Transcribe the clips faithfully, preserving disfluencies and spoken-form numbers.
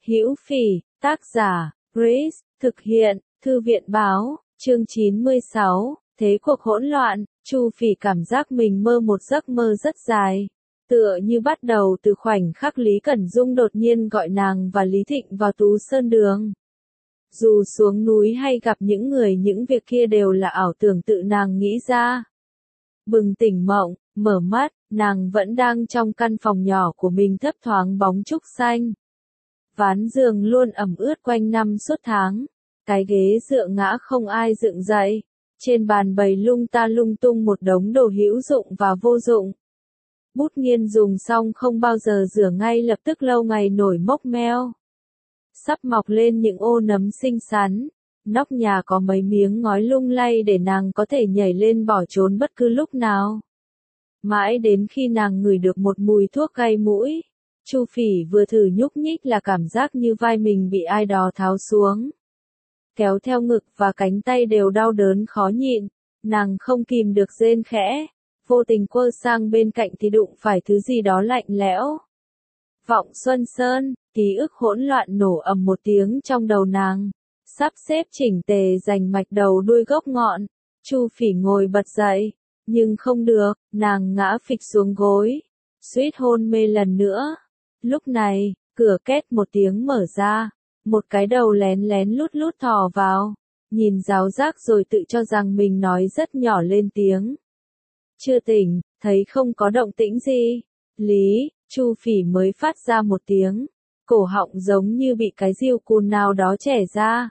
Hữu Phỉ, tác giả, Grace, thực hiện, Thư viện báo, chương chín mươi sáu, thế cuộc hỗn loạn, Chu Phỉ cảm giác mình mơ một giấc mơ rất dài. Tựa như bắt đầu từ khoảnh khắc Lý Cẩn Dung đột nhiên gọi nàng và Lý Thịnh vào Tú Sơn Đường. Dù xuống núi hay gặp những người những việc kia đều là ảo tưởng tự nàng nghĩ ra. Bừng tỉnh mộng, mở mắt, nàng vẫn đang trong căn phòng nhỏ của mình thấp thoáng bóng trúc xanh. Ván giường luôn ẩm ướt quanh năm suốt tháng. Cái ghế dựa ngã không ai dựng dậy. Trên bàn bày lung ta lung tung một đống đồ hữu dụng và vô dụng. Bút nghiên dùng xong không bao giờ rửa ngay lập tức lâu ngày nổi mốc meo. Sắp mọc lên những ô nấm xinh xắn. Nóc nhà có mấy miếng ngói lung lay để nàng có thể nhảy lên bỏ trốn bất cứ lúc nào. Mãi đến khi nàng ngửi được một mùi thuốc gây mũi. Chu Phỉ vừa thử nhúc nhích là cảm giác như vai mình bị ai đó tháo xuống. Kéo theo ngực và cánh tay đều đau đớn khó nhịn. Nàng không kìm được rên khẽ. Vô tình quơ sang bên cạnh thì đụng phải thứ gì đó lạnh lẽo. Vọng Xuân Sơn, ký ức hỗn loạn nổ ầm một tiếng trong đầu nàng. Sắp xếp chỉnh tề rành mạch đầu đuôi gốc ngọn. Chu Phỉ ngồi bật dậy. Nhưng không được, nàng ngã phịch xuống gối. Suýt hôn mê lần nữa. Lúc này, cửa két một tiếng mở ra. Một cái đầu lén lén lút lút thò vào. Nhìn giáo giác rồi tự cho rằng mình nói rất nhỏ lên tiếng. Chưa tỉnh, thấy không có động tĩnh gì. Lý, Chu Phỉ mới phát ra một tiếng. Cổ họng giống như bị cái diều cùn nào đó chẻ ra.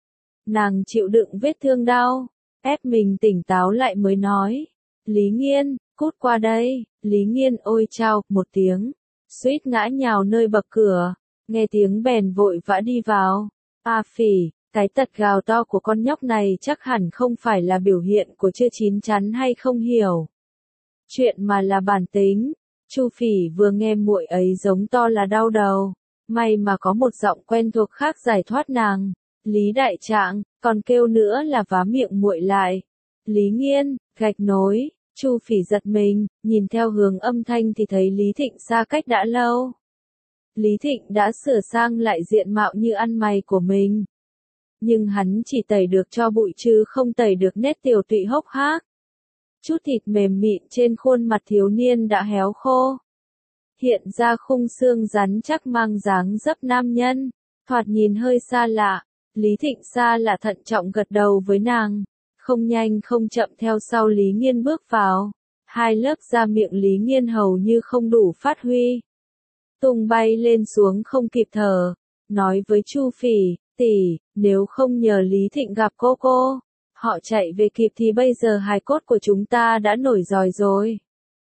Nàng chịu đựng vết thương đau. Ép mình tỉnh táo lại mới nói. Lý Nghiên, cút qua đây. Lý Nghiên ôi chao, một tiếng. Suýt ngã nhào nơi bậc cửa. Nghe tiếng bèn vội vã đi vào. A Phỉ, cái tật gào to của con nhóc này chắc hẳn không phải là biểu hiện của chưa chín chắn hay không hiểu chuyện mà là bản tính. Chu Phỉ vừa nghe muội ấy giống to là đau đầu. May mà có một giọng quen thuộc khác giải thoát nàng. Lý Đại Trạng, còn kêu nữa là vá miệng muội lại. Lý Nghiên, gạch nối. Chu Phỉ giật mình, nhìn theo hướng âm thanh thì thấy Lý Thịnh xa cách đã lâu. Lý Thịnh đã sửa sang lại diện mạo như ăn mày của mình. Nhưng hắn chỉ tẩy được cho bụi chứ không tẩy được nét tiều tụy hốc hác. Chút thịt mềm mịn trên khuôn mặt thiếu niên đã héo khô. Hiện ra khung xương rắn chắc mang dáng dấp nam nhân. Thoạt nhìn hơi xa lạ. Lý Thịnh xa lạ thận trọng gật đầu với nàng. Không nhanh không chậm theo sau Lý Nghiên bước vào. Hai lớp da miệng Lý Nghiên hầu như không đủ phát huy. Tung bay lên xuống không kịp thở. Nói với Chu Phỉ, tỷ, nếu không nhờ Lý Thịnh gặp cô cô, họ chạy về kịp thì bây giờ hài cốt của chúng ta đã nổi giòi rồi.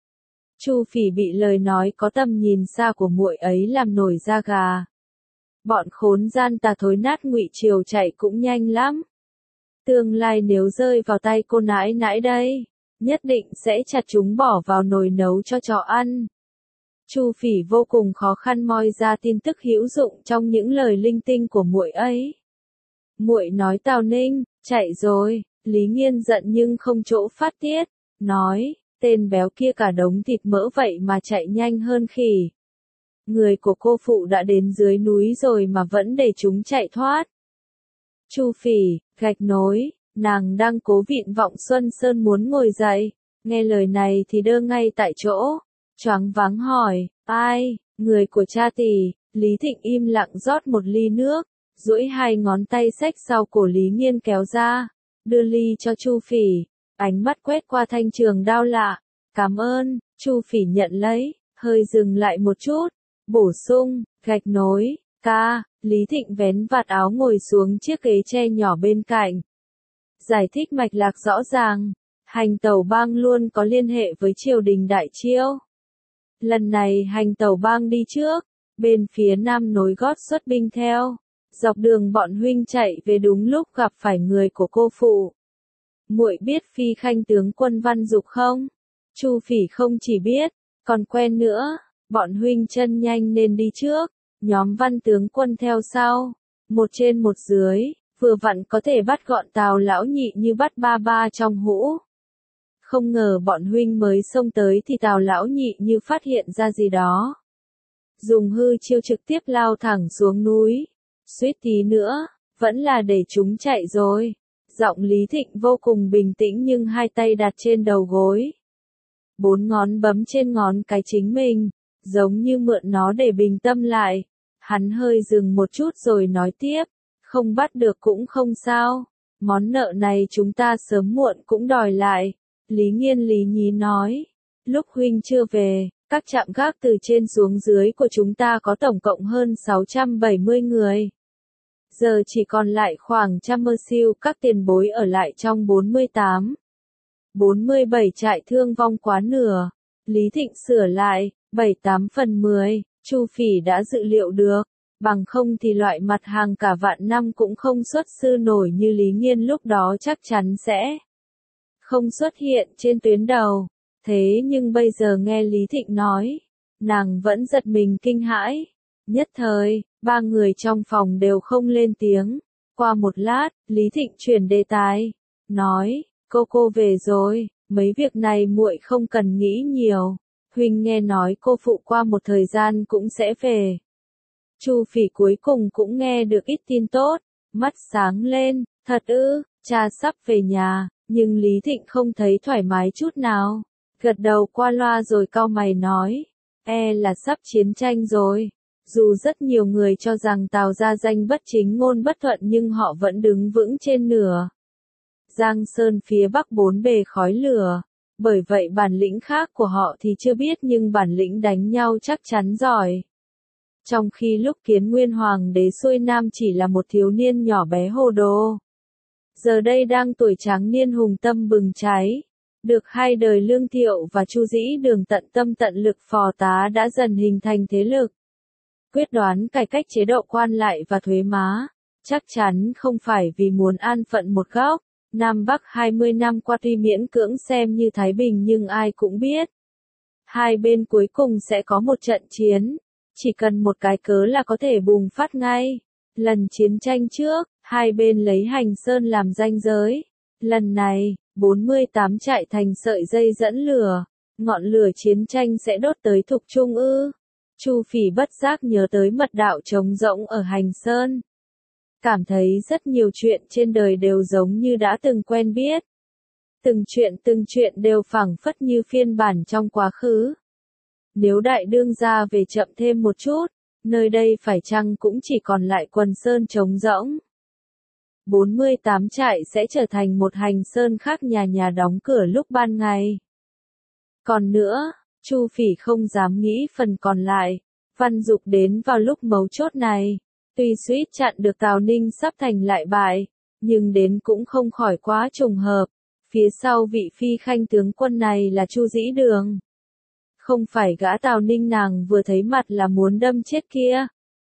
Chu Phỉ bị lời nói có tầm nhìn xa của muội ấy làm nổi da gà. Bọn khốn gian tà thối nát Ngụy Triều chạy cũng nhanh lắm. Tương lai nếu rơi vào tay cô nãi nãi đây, nhất định sẽ chặt chúng bỏ vào nồi nấu cho chó ăn. Chu Phỉ vô cùng khó khăn moi ra tin tức hữu dụng trong những lời linh tinh của muội ấy. Muội nói Tào Ninh, chạy rồi. Lý Nghiên giận nhưng không chỗ phát tiết, nói, tên béo kia cả đống thịt mỡ vậy mà chạy nhanh hơn khỉ. Người của cô phụ đã đến dưới núi rồi mà vẫn để chúng chạy thoát. Chu Phỉ, gạch nối, nàng đang cố vịn Vọng Xuân Sơn muốn ngồi dậy, nghe lời này thì đơ ngay tại chỗ, choáng váng hỏi, ai, người của cha tỷ. Lý Thịnh im lặng rót một ly nước, duỗi hai ngón tay xách sau cổ Lý Nghiên kéo ra, đưa ly cho Chu Phỉ, ánh mắt quét qua thanh trường đao lạ, cảm ơn. Chu Phỉ nhận lấy, hơi dừng lại một chút, bổ sung, gạch nối, ca. Lý Thịnh vén vạt áo ngồi xuống chiếc ghế tre nhỏ bên cạnh. Giải thích mạch lạc rõ ràng, Hành Tẩu Bang luôn có liên hệ với triều đình Đại Chiêu. Lần này Hành Tẩu Bang đi trước, bên phía nam nối gót xuất binh theo. Dọc đường bọn huynh chạy về đúng lúc gặp phải người của cô phụ. Muội biết Phi Khanh tướng quân Văn Dục không? Chu Phỉ không chỉ biết, còn quen nữa. Bọn huynh chân nhanh nên đi trước, nhóm Văn tướng quân theo sau, một trên một dưới, vừa vặn có thể bắt gọn Tào lão nhị như bắt ba ba trong hũ. Không ngờ bọn huynh mới xông tới thì Tào lão nhị như phát hiện ra gì đó. dùng hư chiêu trực tiếp lao thẳng xuống núi. Suýt tí nữa, vẫn là để chúng chạy rồi. Giọng Lý Thịnh vô cùng bình tĩnh nhưng hai tay đặt trên đầu gối. Bốn ngón bấm trên ngón cái chính mình, giống như mượn nó để bình tâm lại. Hắn hơi dừng một chút rồi nói tiếp, không bắt được cũng không sao. Món nợ này chúng ta sớm muộn cũng đòi lại. Lý Nghiên lý nhí nói, lúc huynh chưa về, các trạm gác từ trên xuống dưới của chúng ta có tổng cộng hơn sáu trăm bảy mươi người. Giờ chỉ còn lại khoảng trăm mơ siêu các tiền bối ở lại trong bốn mươi tám. bốn mươi bảy trại thương vong quá nửa. Lý Thịnh sửa lại, bảy tám phần mười, Chu Phỉ đã dự liệu được. Bằng không thì loại mặt hàng cả vạn năm cũng không xuất sư nổi như Lý Nghiên lúc đó chắc chắn sẽ không xuất hiện trên tuyến đầu. Thế nhưng bây giờ nghe Lý Thịnh nói, nàng vẫn giật mình kinh hãi. Nhất thời, ba người trong phòng đều không lên tiếng. Qua một lát, Lý Thịnh chuyển đề tài, nói, cô cô về rồi, mấy việc này muội không cần nghĩ nhiều. Huynh nghe nói cô phụ qua một thời gian cũng sẽ về. Chu Phỉ cuối cùng cũng nghe được ít tin tốt, mắt sáng lên, thật ư, cha sắp về nhà, nhưng Lý Thịnh không thấy thoải mái chút nào. Gật đầu qua loa rồi cau mày nói, e là sắp chiến tranh rồi. Dù rất nhiều người cho rằng Tào gia danh bất chính ngôn bất thuận nhưng họ vẫn đứng vững trên nửa Giang Sơn phía bắc bốn bề khói lửa. Bởi vậy bản lĩnh khác của họ thì chưa biết nhưng bản lĩnh đánh nhau chắc chắn giỏi. Trong khi lúc Kiến Nguyên Hoàng đế xuôi nam chỉ là một thiếu niên nhỏ bé hồ đồ, giờ đây đang tuổi tráng niên hùng tâm bừng cháy. Được hai đời Lương Thiệu và Chu Dĩ Đường tận tâm tận lực phò tá đã dần hình thành thế lực. Quyết đoán cải cách chế độ quan lại và thuế má, chắc chắn không phải vì muốn an phận một góc. Nam Bắc hai mươi năm qua tuy miễn cưỡng xem như thái bình nhưng ai cũng biết, hai bên cuối cùng sẽ có một trận chiến. Chỉ cần một cái cớ là có thể bùng phát ngay. Lần chiến tranh trước, hai bên lấy Hành Sơn làm ranh giới. Lần này, bốn mươi tám trại thành sợi dây dẫn lửa. Ngọn lửa chiến tranh sẽ đốt tới Thục Trung ư. Chu Phỉ bất giác nhớ tới mật đạo trống rỗng ở Hành Sơn. Cảm thấy rất nhiều chuyện trên đời đều giống như đã từng quen biết. Từng chuyện từng chuyện đều phảng phất như phiên bản trong quá khứ. Nếu đại đương gia về chậm thêm một chút, nơi đây phải chăng cũng chỉ còn lại quần sơn trống rỗng. bốn mươi tám trại sẽ trở thành một Hành Sơn khác, nhà nhà đóng cửa lúc ban ngày. Còn nữa, Chu Phỉ không dám nghĩ phần còn lại. Văn Dục đến vào lúc mấu chốt này. Tuy suýt chặn được Tào Ninh sắp thành lại bại, nhưng đến cũng không khỏi quá trùng hợp. Phía sau vị phi khanh tướng quân này là Chu Dĩ Đường. Không phải gã Tào Ninh nàng vừa thấy mặt là muốn đâm chết kia.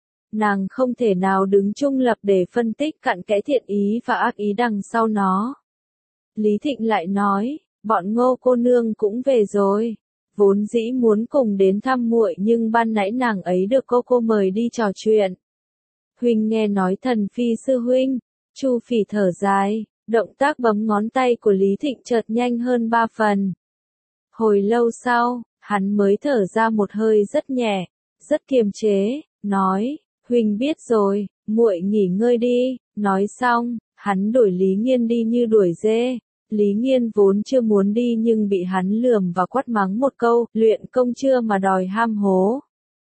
Nàng không thể nào đứng trung lập để phân tích cặn kẽ thiện ý và ác ý đằng sau nó. Lý Thịnh lại nói, bọn Ngô cô nương cũng về rồi. Vốn dĩ muốn cùng đến thăm muội nhưng ban nãy nàng ấy được cô cô mời đi trò chuyện. Huynh nghe nói Thần Phi sư huynh. Chu Phỉ thở dài, động tác bấm ngón tay của Lý Thịnh chợt nhanh hơn ba phần. Hồi lâu sau, hắn mới thở ra một hơi rất nhẹ, rất kiềm chế, nói, huynh biết rồi, muội nghỉ ngơi đi. Nói xong, hắn đuổi Lý Nghiên đi như đuổi dê. Lý Nghiên vốn chưa muốn đi nhưng bị hắn lườm và quát mắng một câu, luyện công chưa mà đòi ham hố.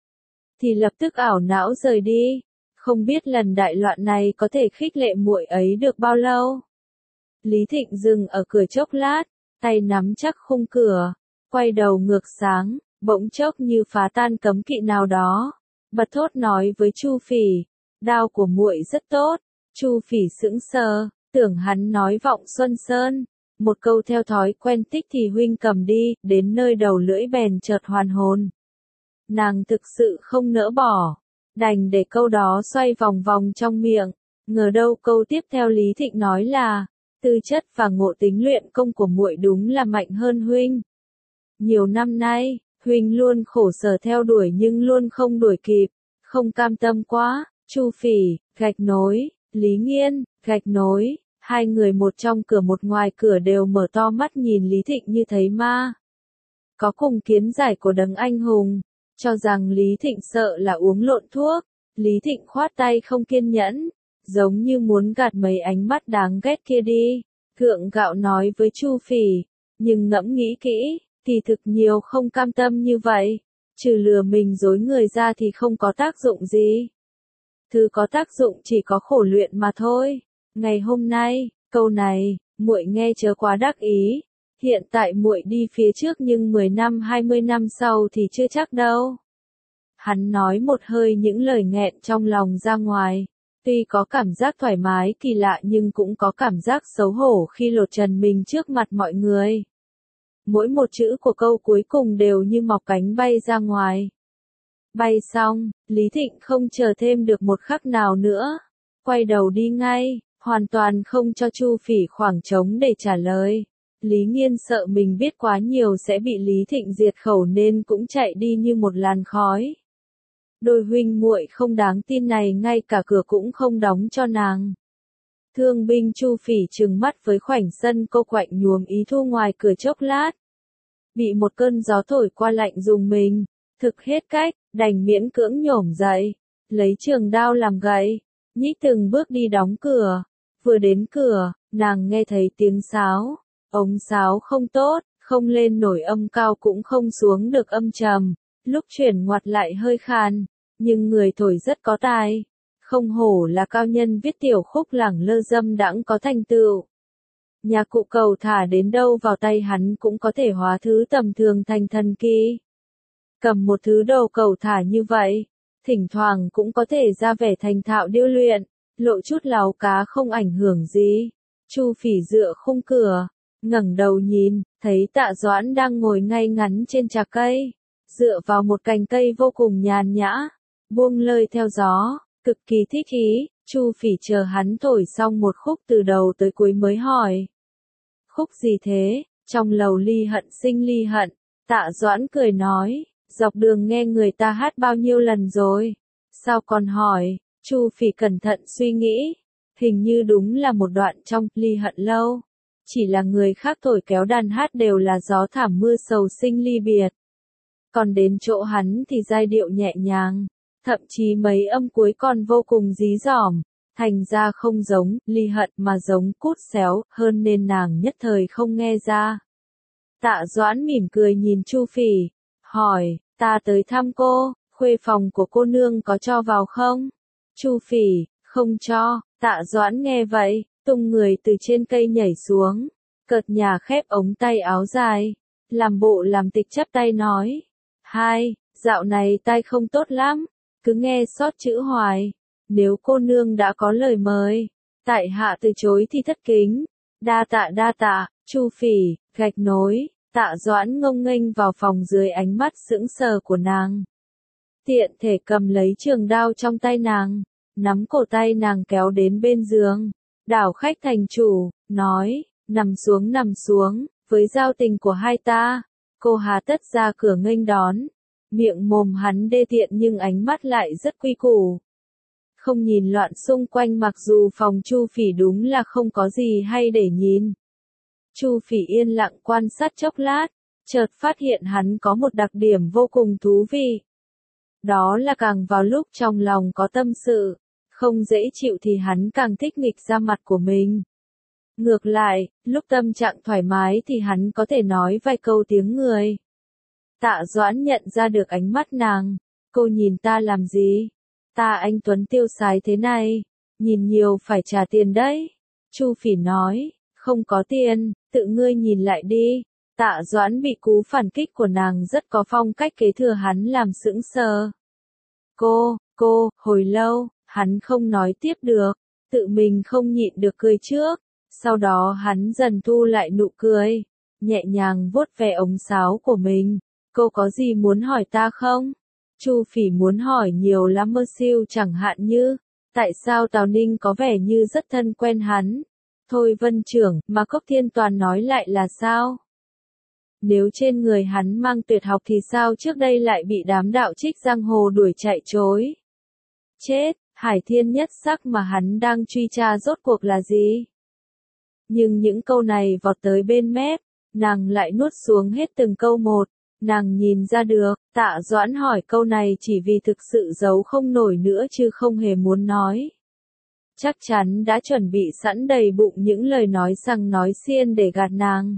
Thì lập tức ảo não rời đi. Không biết lần đại loạn này có thể khích lệ muội ấy được bao lâu. Lý Thịnh dừng ở cửa chốc lát, tay nắm chắc khung cửa, quay đầu ngược sáng, bỗng chốc như phá tan cấm kỵ nào đó. Bật thốt nói với Chu Phỉ, đao của muội rất tốt. Chu Phỉ sững sờ, tưởng hắn nói vọng Xuân Sơn. Một câu theo thói quen tích thì huynh cầm đi, đến nơi đầu lưỡi bèn chợt hoàn hồn. Nàng thực sự không nỡ bỏ, đành để câu đó xoay vòng vòng trong miệng. Ngờ đâu câu tiếp theo Lý Thịnh nói là, tư chất và ngộ tính luyện công của muội đúng là mạnh hơn huynh. Nhiều năm nay, huynh luôn khổ sở theo đuổi nhưng luôn không đuổi kịp, không cam tâm quá. Chu Phỉ, gạch nối, Lý Nghiên, gạch nối, hai người một trong cửa một ngoài cửa đều mở to mắt nhìn Lý Thịnh như thấy ma. Có cùng kiến giải của đấng anh hùng. cho rằng Lý Thịnh sợ là uống lộn thuốc. Lý Thịnh khoát tay không kiên nhẫn, giống như muốn gạt mấy ánh mắt đáng ghét kia đi. Gượng gạo nói với Chu Phỉ, nhưng ngẫm nghĩ kỹ, thì thực nhiều không cam tâm như vậy, trừ lừa mình dối người ra thì không có tác dụng gì. Thứ có tác dụng chỉ có khổ luyện mà thôi. Ngày hôm nay, câu này, muội nghe chớ quá đắc ý. Hiện tại muội đi phía trước nhưng mười năm hai mươi năm sau thì chưa chắc đâu. Hắn nói một hơi những lời nghẹn trong lòng ra ngoài. Tuy có cảm giác thoải mái kỳ lạ nhưng cũng có cảm giác xấu hổ khi lột trần mình trước mặt mọi người. Mỗi một chữ của câu cuối cùng đều như mọc cánh bay ra ngoài. Bay xong, Lý Thịnh không chờ thêm được một khắc nào nữa. Quay đầu đi ngay, hoàn toàn không cho Chu Phỉ khoảng trống để trả lời. Lý Nghiên sợ mình biết quá nhiều sẽ bị Lý Thịnh diệt khẩu nên cũng chạy đi như một làn khói. Đôi huynh muội không đáng tin này ngay cả cửa cũng không đóng cho nàng. Thương binh Chu Phỉ trừng mắt với khoảnh sân cô quạnh nhuồm ý thu ngoài cửa chốc lát. Bị một cơn gió thổi qua lạnh dùng mình, thực hết cách, đành miễn cưỡng nhổm dậy, lấy trường đao làm gậy, nhích từng bước đi đóng cửa. Vừa đến cửa, nàng nghe thấy tiếng sáo, ống sáo không tốt, không lên nổi âm cao cũng không xuống được âm trầm, lúc chuyển ngoặt lại hơi khàn, nhưng người thổi rất có tài. Không hổ là cao nhân viết tiểu khúc lẳng lơ dâm đãng có thành tựu. Nhạc cụ cầu thả đến đâu vào tay hắn cũng có thể hóa thứ tầm thường thành thần kỳ. Cầm một thứ đồ cầu thả như vậy, thỉnh thoảng cũng có thể ra vẻ thành thạo điêu luyện, lộ chút láo cá không ảnh hưởng gì. Chu Phỉ dựa khung cửa, ngẩng đầu nhìn, thấy Tạ Doãn đang ngồi ngay ngắn trên trạc cây, dựa vào một cành cây vô cùng nhàn nhã, buông lơi theo gió, cực kỳ thích ý. Chu Phỉ chờ hắn thổi xong một khúc từ đầu tới cuối mới hỏi. Khúc gì thế? Trong lầu ly hận sinh ly hận. Tạ Doãn cười nói, dọc đường nghe người ta hát bao nhiêu lần rồi. Sao còn hỏi? Chu Phỉ cẩn thận suy nghĩ. Hình như đúng là một đoạn trong ly hận lâu. Chỉ là người khác thổi kéo đàn hát đều là gió thảm mưa sầu sinh ly biệt. Còn đến chỗ hắn thì giai điệu nhẹ nhàng. Thậm chí mấy âm cuối còn vô cùng dí dỏm, thành ra không giống ly hận mà giống cút xéo hơn nên nàng nhất thời không nghe ra. Tạ Doãn mỉm cười nhìn Chu Phỉ, hỏi, ta tới thăm cô, khuê phòng của cô nương có cho vào không? Chu Phỉ, không cho. Tạ Doãn nghe vậy, tung người từ trên cây nhảy xuống, cợt nhả khép ống tay áo dài, làm bộ làm tịch chắp tay nói, hai, dạo này tai không tốt lắm. Cứ nghe sót chữ hoài, nếu cô nương đã có lời mời, tại hạ từ chối thì thất kính, đa tạ đa tạ. Chu Phỉ, gạch nối, Tạ Doãn ngông nghênh vào phòng dưới ánh mắt sững sờ của nàng. Tiện thể cầm lấy trường đao trong tay nàng, nắm cổ tay nàng kéo đến bên giường, đảo khách thành chủ, nói, nằm xuống nằm xuống, với giao tình của hai ta, cô hà tất ra cửa nghênh đón. Miệng mồm hắn đê tiện nhưng ánh mắt lại rất quy củ. Không nhìn loạn xung quanh mặc dù phòng Chu Phỉ đúng là không có gì hay để nhìn. Chu Phỉ yên lặng quan sát chốc lát, chợt phát hiện hắn có một đặc điểm vô cùng thú vị. Đó là càng vào lúc trong lòng có tâm sự, không dễ chịu thì hắn càng thích nghịch ra mặt của mình. Ngược lại, lúc tâm trạng thoải mái thì hắn có thể nói vài câu tiếng người. Tạ Doãn nhận ra được ánh mắt nàng, cô nhìn ta làm gì? Ta anh Tuấn tiêu xài thế này, nhìn nhiều phải trả tiền đấy. Chu Phỉ nói, không có tiền, tự ngươi nhìn lại đi. Tạ Doãn bị cú phản kích của nàng rất có phong cách kế thừa hắn làm sững sờ. Cô, cô, hồi lâu, hắn không nói tiếp được, tự mình không nhịn được cười trước. Sau đó hắn dần thu lại nụ cười, nhẹ nhàng vuốt ve ống sáo của mình. Cô có gì muốn hỏi ta không? Chu Phỉ muốn hỏi nhiều lắm mơ siêu chẳng hạn như, tại sao Tào Ninh có vẻ như rất thân quen hắn? Thôi Vân trưởng, mà Cốc Thiên Toàn nói lại là sao? Nếu trên người hắn mang tuyệt học thì sao trước đây lại bị đám đạo trích giang hồ đuổi chạy trối? Chết, Hải Thiên nhất sắc mà hắn đang truy tra rốt cuộc là gì? Nhưng những câu này vọt tới bên mép, nàng lại nuốt xuống hết từng câu một. Nàng nhìn ra được, Tạ Doãn hỏi câu này chỉ vì thực sự giấu không nổi nữa chứ không hề muốn nói. Chắc chắn đã chuẩn bị sẵn đầy bụng những lời nói sằng nói xiên để gạt nàng.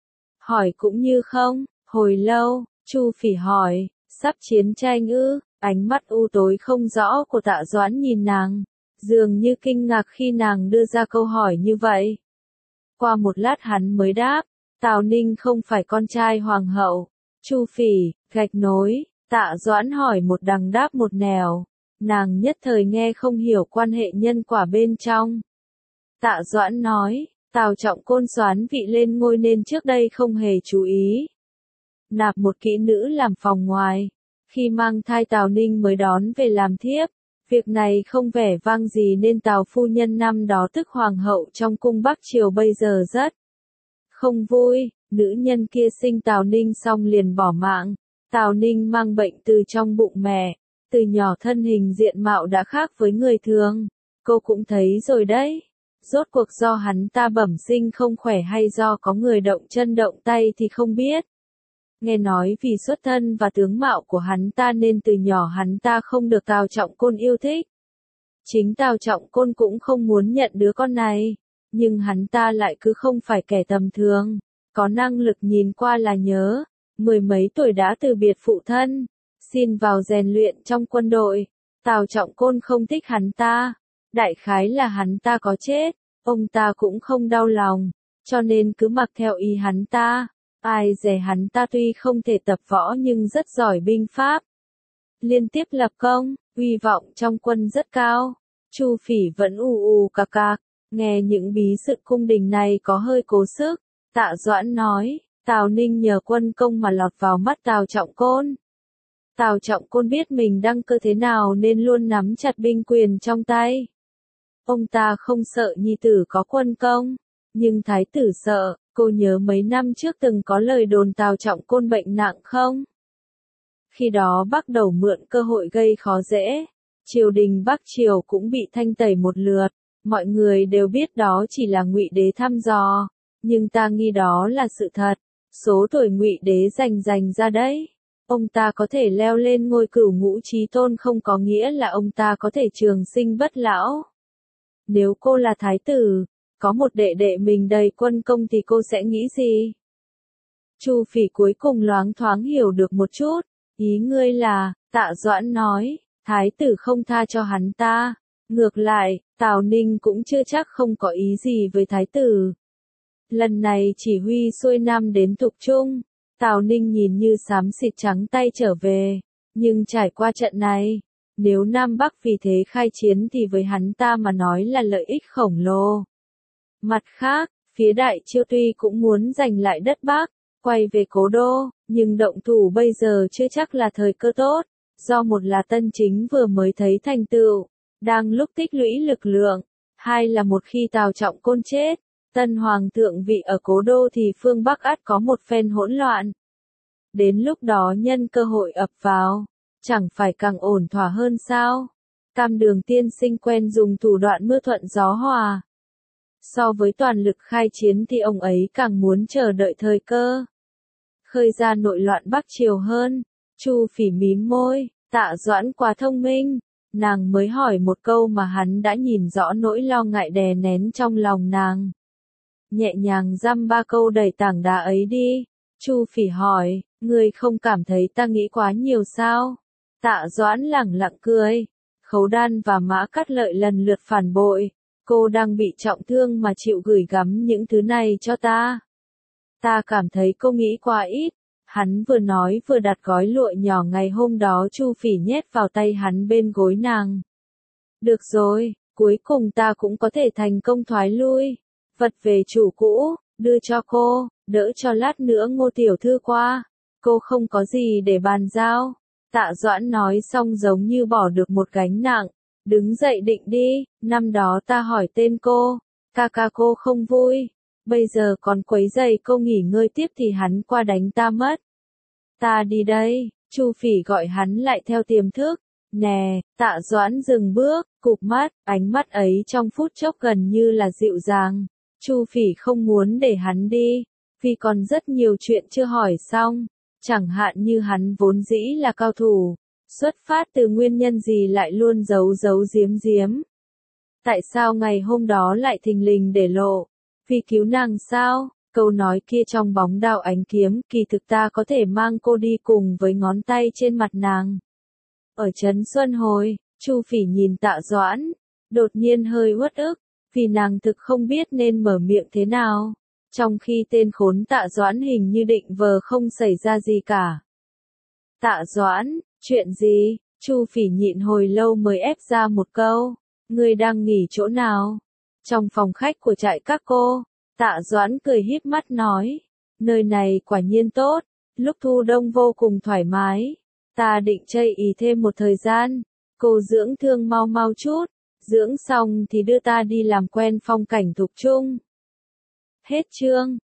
Hỏi cũng như không, hồi lâu, Chu Phỉ hỏi, sắp chiến tranh ư? Ánh mắt u tối không rõ của Tạ Doãn nhìn nàng, dường như kinh ngạc khi nàng đưa ra câu hỏi như vậy. Qua một lát hắn mới đáp, Tào Ninh không phải con trai hoàng hậu. Chu Phỉ, gạch nối, Tạ Doãn hỏi một đằng đáp một nẻo, nàng nhất thời nghe không hiểu quan hệ nhân quả bên trong. Tạ Doãn nói, Tào Trọng Côn soán vị lên ngôi nên trước đây không hề chú ý. Nạp một kỹ nữ làm phòng ngoài, khi mang thai Tào Ninh mới đón về làm thiếp. Việc này không vẻ vang gì nên Tào phu nhân năm đó tức hoàng hậu trong cung Bắc Triều bây giờ rất không vui. Nữ nhân kia sinh Tào Ninh xong liền bỏ mạng. Tào Ninh mang bệnh từ trong bụng mẹ, từ nhỏ thân hình diện mạo đã khác với người thường. Cô cũng thấy rồi đấy. Rốt cuộc do hắn ta bẩm sinh không khỏe hay do có người động chân động tay thì không biết. Nghe nói vì xuất thân và tướng mạo của hắn ta nên từ nhỏ hắn ta không được Tào Trọng Côn yêu thích. Chính Tào Trọng Côn cũng không muốn nhận đứa con này, nhưng hắn ta lại cứ không phải kẻ tầm thường, có năng lực nhìn qua là nhớ, mười mấy tuổi đã từ biệt phụ thân, xin vào rèn luyện trong quân đội. Tào Trọng Côn không thích hắn ta, đại khái là hắn ta có chết, ông ta cũng không đau lòng, cho nên cứ mặc theo ý hắn ta. Ai dè hắn ta tuy không thể tập võ nhưng rất giỏi binh pháp. Liên tiếp lập công, uy vọng trong quân rất cao. Chu Phỉ vẫn ù ù cạc cạc, nghe những bí sự cung đình này có hơi cố sức. Tạ Doãn nói, Tào Ninh nhờ quân công mà lọt vào mắt Tào Trọng Côn. Tào Trọng Côn biết mình đăng cơ thế nào nên luôn nắm chặt binh quyền trong tay. Ông ta không sợ nhi tử có quân công, nhưng thái tử sợ. Cô nhớ mấy năm trước từng có lời đồn Tào Trọng Côn bệnh nặng không? Khi đó bắt đầu mượn cơ hội gây khó dễ. Triều đình Bắc Triều cũng bị thanh tẩy một lượt. Mọi người đều biết đó chỉ là Ngụy Đế thăm dò, nhưng ta nghi đó là sự thật. Số tuổi Ngụy Đế dành dành ra đấy. Ông ta có thể leo lên ngôi cửu ngũ chí tôn không có nghĩa là ông ta có thể trường sinh bất lão. Nếu cô là thái tử, có một đệ đệ mình đầy quân công thì cô sẽ nghĩ gì? Chu Phỉ cuối cùng loáng thoáng hiểu được một chút. Ý ngươi là, Tạ Doãn nói, thái tử không tha cho hắn ta. Ngược lại, Tào Ninh cũng chưa chắc không có ý gì với thái tử. Lần này chỉ huy xuôi nam đến Thục Trung, Tào Ninh nhìn như xám xịt trắng tay trở về. Nhưng trải qua trận này, nếu Nam Bắc vì thế khai chiến thì với hắn ta mà nói là lợi ích khổng lồ. Mặt khác, phía Đại Chiêu tuy cũng muốn giành lại đất Bắc, quay về cố đô, nhưng động thủ bây giờ chưa chắc là thời cơ tốt, do một là Tân Chính vừa mới thấy thành tựu, đang lúc tích lũy lực lượng, hai là một khi Tào Trọng Côn chết, Tân Hoàng thượng vị ở cố đô thì phương Bắc ắt có một phen hỗn loạn. Đến lúc đó nhân cơ hội ập vào, chẳng phải càng ổn thỏa hơn sao? Tam Đường tiên sinh quen dùng thủ đoạn mưa thuận gió hòa. So với toàn lực khai chiến thì ông ấy càng muốn chờ đợi thời cơ. Khơi ra nội loạn Bắc Triều hơn. Chu Phỉ mím môi, Tạ Doãn quá thông minh. Nàng mới hỏi một câu mà hắn đã nhìn rõ nỗi lo ngại đè nén trong lòng nàng. Nhẹ nhàng dăm ba câu đẩy tảng đá ấy đi. Chu Phỉ hỏi, ngươi không cảm thấy ta nghĩ quá nhiều sao? Tạ Doãn lẳng lặng cười. Khấu Đan và Mã Cát Lợi lần lượt phản bội. Cô đang bị trọng thương mà chịu gửi gắm những thứ này cho ta. Ta cảm thấy cô nghĩ quá ít. Hắn vừa nói vừa đặt gói lụa nhỏ ngày hôm đó Chu Phỉ nhét vào tay hắn bên gối nàng. Được rồi, cuối cùng ta cũng có thể thành công thoái lui. Vật về chủ cũ, đưa cho cô, đỡ cho lát nữa Ngô tiểu thư qua. Cô không có gì để bàn giao. Tạ Doãn nói xong giống như bỏ được một gánh nặng. Đứng dậy định đi, năm đó ta hỏi tên cô, ca ca cô không vui, bây giờ còn quấy rầy cô nghỉ ngơi tiếp thì hắn qua đánh ta mất. Ta đi đây, Chu Phỉ gọi hắn lại theo tiềm thức. Nè, Tạ Doãn dừng bước, cụp mắt, ánh mắt ấy trong phút chốc gần như là dịu dàng. Chu Phỉ không muốn để hắn đi, vì còn rất nhiều chuyện chưa hỏi xong. Chẳng hạn như hắn vốn dĩ là cao thủ, xuất phát từ nguyên nhân gì lại luôn giấu giấu giếm giếm. Tại sao ngày hôm đó lại thình lình để lộ? Vì cứu nàng sao? Câu nói kia trong bóng đao ánh kiếm, kỳ thực ta có thể mang cô đi cùng với ngón tay trên mặt nàng. Ở trấn Xuân Hồi, Chu Phỉ nhìn Tạ Doãn, đột nhiên hơi uất ức, vì nàng thực không biết nên mở miệng thế nào. Trong khi tên khốn Tạ Doãn hình như định vờ không xảy ra gì cả. Tạ Doãn, chuyện gì? Chu Phỉ nhịn hồi lâu mới ép ra một câu. Ngươi đang nghỉ chỗ nào? Trong phòng khách của trại các cô. Tạ Doãn cười híp mắt nói. Nơi này quả nhiên tốt, lúc thu đông vô cùng thoải mái. Ta định chây ý thêm một thời gian. Cô dưỡng thương mau mau chút. Dưỡng xong thì đưa ta đi làm quen phong cảnh Thục Trung. Hết chương.